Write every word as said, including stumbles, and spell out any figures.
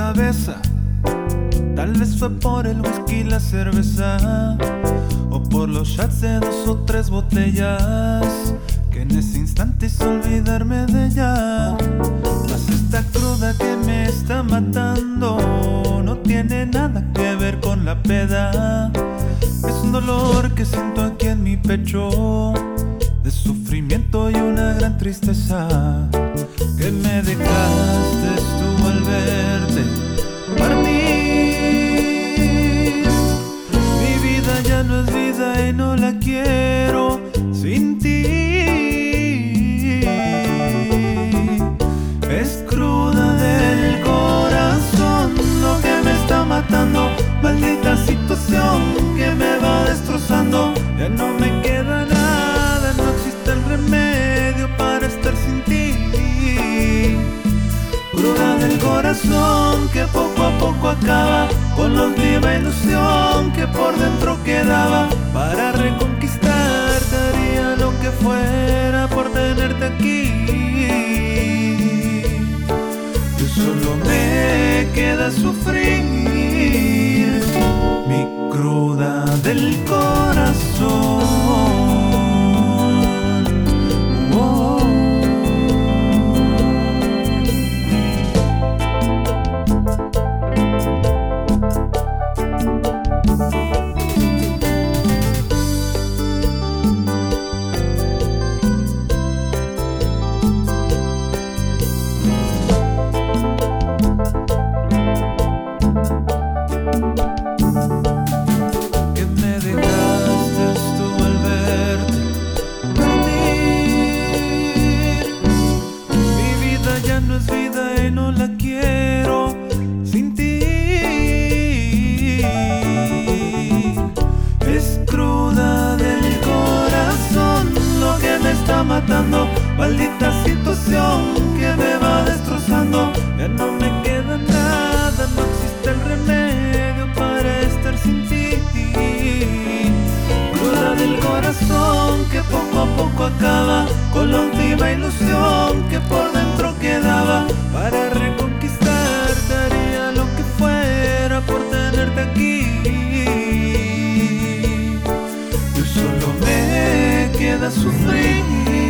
cabeza. Tal vez fue por el whisky y la cerveza, o por los shots de dos o tres botellas, que en ese instante hizo olvidarme de ella. Mas esta cruda que me está matando no tiene nada que ver con la peda. Es un dolor que siento aquí en mi pecho, de sufrimiento y una gran tristeza, que me dejaste tú al verte partir. Mi vida ya no es vida y no la quiero sin ti. Es cruda del corazón lo que me está matando, maldita situación que me va destrozando. Ya no me queda nada, no existe el remedio para estar sin ti. Cruda del corazón que poco a poco acaba con la última ilusión que por dentro quedaba. Para reconquistarte haría lo que fuera por tenerte aquí. Y solo me queda sufrir mi cruda del corazón. Matando, maldita situación que me va destrozando. Ya no me queda nada, no existe el remedio para estar sin ti. Cruda del corazón que poco a poco acaba con la última ilusión que por dentro quedaba. Para reconquistarte haría lo que fuera por tenerte aquí. Y solo me queda sufrir